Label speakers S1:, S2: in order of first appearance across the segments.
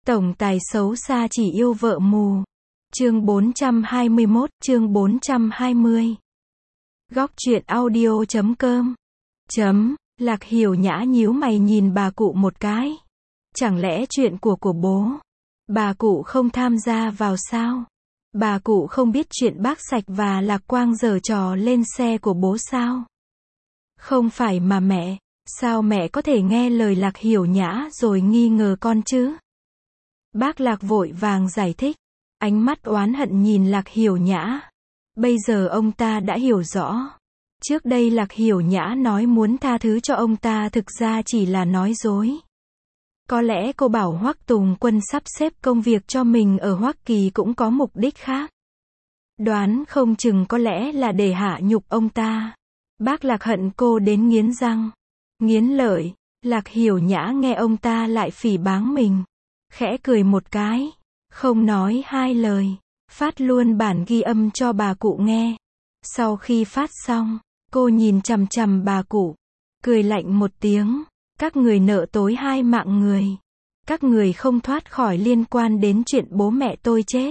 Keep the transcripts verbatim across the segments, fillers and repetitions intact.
S1: Tổng tài xấu xa chỉ yêu vợ mù. Chương bốn trăm hai mươi mốt, chương bốn trăm hai mươi. Góc truyện audio chấm com. Chấm, Lạc Hiểu Nhã nhíu mày nhìn bà cụ một cái. Chẳng lẽ chuyện của của bố, bà cụ không tham gia vào sao? Bà cụ không biết chuyện bác Sạch và Lạc Quang giở trò lên xe của bố sao? Không phải mà mẹ, sao mẹ có thể nghe lời Lạc Hiểu Nhã rồi nghi ngờ con chứ? Bác Lạc vội vàng giải thích, ánh mắt oán hận nhìn Lạc Hiểu Nhã. Bây giờ ông ta đã hiểu rõ. Trước đây Lạc Hiểu Nhã nói muốn tha thứ cho ông ta thực ra chỉ là nói dối. Có lẽ cô bảo Hoắc Tùng Quân sắp xếp công việc cho mình ở Hoắc Kỳ cũng có mục đích khác. Đoán không chừng có lẽ là để hạ nhục ông ta. Bác Lạc hận cô đến nghiến răng, nghiến lợi. Lạc Hiểu Nhã nghe ông ta lại phỉ báng mình, khẽ cười một cái, không nói hai lời, phát luôn bản ghi âm cho bà cụ nghe. Sau khi phát xong, cô nhìn chằm chằm bà cụ, cười lạnh một tiếng, các người nợ tối hai mạng người. Các người không thoát khỏi liên quan đến chuyện bố mẹ tôi chết.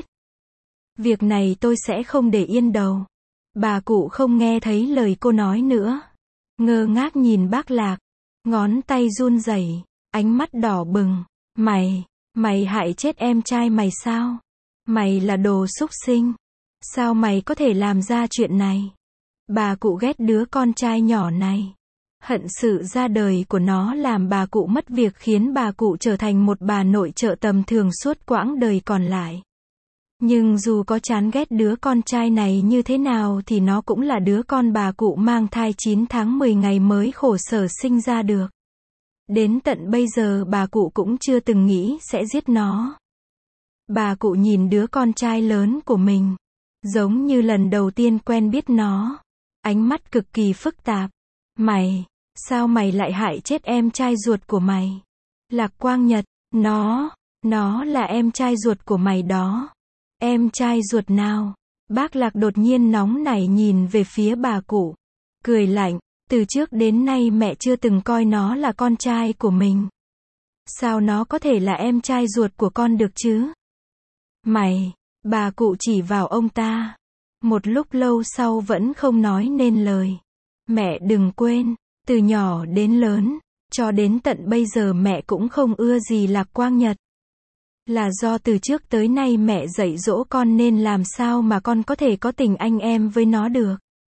S1: Việc này tôi sẽ không để yên đâu. Bà cụ không nghe thấy lời cô nói nữa. Ngơ ngác nhìn bác Lạc, ngón tay run rẩy, ánh mắt đỏ bừng. Mày, mày hại chết em trai mày sao? Mày là đồ súc sinh. Sao mày có thể làm ra chuyện này? Bà cụ ghét đứa con trai nhỏ này. Hận sự ra đời của nó làm bà cụ mất việc khiến bà cụ trở thành một bà nội trợ tầm thường suốt quãng đời còn lại. Nhưng dù có chán ghét đứa con trai này như thế nào thì nó cũng là đứa con bà cụ mang thai chín tháng mười ngày mới khổ sở sinh ra được. Đến tận bây giờ bà cụ cũng chưa từng nghĩ sẽ giết nó. Bà cụ nhìn đứa con trai lớn của mình, giống như lần đầu tiên quen biết nó. Ánh mắt cực kỳ phức tạp. Mày, sao mày lại hại chết em trai ruột của mày? Lạc Quang Nhật, nó, nó là em trai ruột của mày đó. Em trai ruột nào? Bác Lạc đột nhiên nóng nảy nhìn về phía bà cụ, cười lạnh, từ trước đến nay mẹ chưa từng coi nó là con trai của mình. Sao nó có thể là em trai ruột của con được chứ? Mày, bà cụ chỉ vào ông ta. Một lúc lâu sau vẫn không nói nên lời. Mẹ đừng quên, từ nhỏ đến lớn, cho đến tận bây giờ mẹ cũng không ưa gì Lạc Quang Nhật. Là do từ trước tới nay mẹ dạy dỗ con nên làm sao mà con có thể có tình anh em với nó được.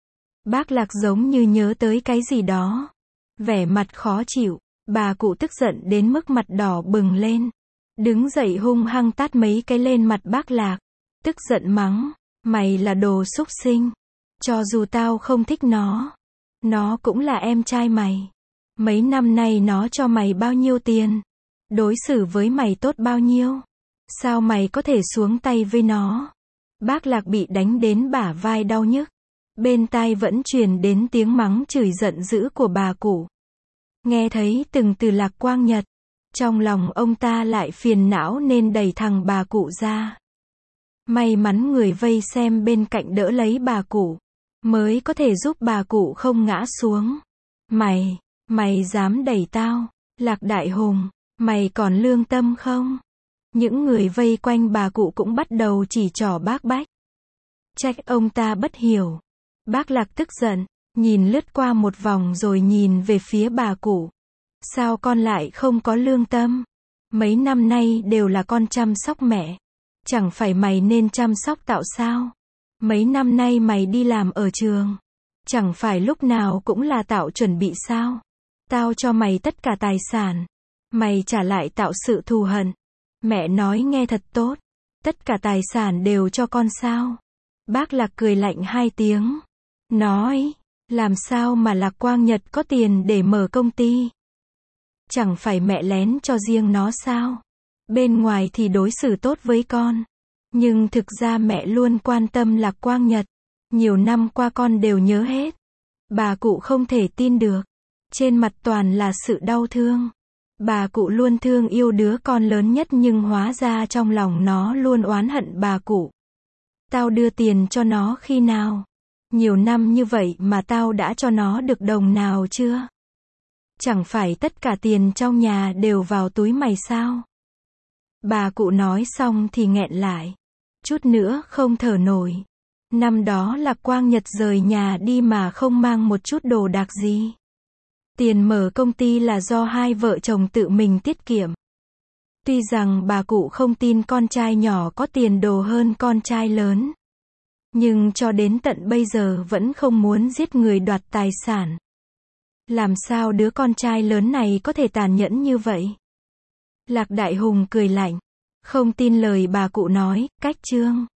S1: Bác Lạc giống như nhớ tới cái gì đó. Vẻ mặt khó chịu, bà cụ tức giận đến mức mặt đỏ bừng lên. Đứng dậy hung hăng tát mấy cái lên mặt bác Lạc. Tức giận mắng, mày là đồ súc sinh. Cho dù tao không thích nó, nó cũng là em trai mày. Mấy năm nay nó cho mày bao nhiêu tiền? Đối xử với mày tốt bao nhiêu? Sao mày có thể xuống tay với nó? Bác Lạc bị đánh đến bả vai đau nhức. Bên tai vẫn truyền đến tiếng mắng chửi giận dữ của bà cụ. Nghe thấy từng từ Lạc Quang Nhật, trong lòng ông ta lại phiền não nên đẩy thằng bà cụ ra. May mắn người vây xem bên cạnh đỡ lấy bà cụ, mới có thể giúp bà cụ không ngã xuống. Mày, mày dám đẩy tao? Lạc Đại Hùng, mày còn lương tâm không? Những người vây quanh bà cụ cũng bắt đầu chỉ trỏ bác Bách. Trách ông ta bất hiểu. Bác Lạc tức giận, nhìn lướt qua một vòng rồi nhìn về phía bà cụ. Sao con lại không có lương tâm? Mấy năm nay đều là con chăm sóc mẹ. Chẳng phải mày nên chăm sóc tạo sao? Mấy năm nay mày đi làm ở trường. Chẳng phải lúc nào cũng là tạo chuẩn bị sao? Tao cho mày tất cả tài sản. Mày trả lại tạo sự thù hận. Mẹ nói nghe thật tốt. Tất cả tài sản đều cho con sao? Bác Lạc cười lạnh hai tiếng. Nói, làm sao mà Lạc Quang Nhật có tiền để mở công ty? Chẳng phải mẹ lén cho riêng nó sao? Bên ngoài thì đối xử tốt với con. Nhưng thực ra mẹ luôn quan tâm Lạc Quang Nhật. Nhiều năm qua con đều nhớ hết. Bà cụ không thể tin được. Trên mặt toàn là sự đau thương. Bà cụ luôn thương yêu đứa con lớn nhất nhưng hóa ra trong lòng nó luôn oán hận bà cụ. Tao đưa tiền cho nó khi nào? Nhiều năm như vậy mà tao đã cho nó được đồng nào chưa? Chẳng phải tất cả tiền trong nhà đều vào túi mày sao? Bà cụ nói xong thì nghẹn lại. Chút nữa không thở nổi. Năm đó Lạc Quang Nhật rời nhà đi mà không mang một chút đồ đạc gì. Tiền mở công ty là do hai vợ chồng tự mình tiết kiệm. Tuy rằng bà cụ không tin con trai nhỏ có tiền đồ hơn con trai lớn. Nhưng cho đến tận bây giờ vẫn không muốn giết người đoạt tài sản. Làm sao đứa con trai lớn này có thể tàn nhẫn như vậy? Lạc Đại Hùng cười lạnh. Không tin lời bà cụ nói, cách chương.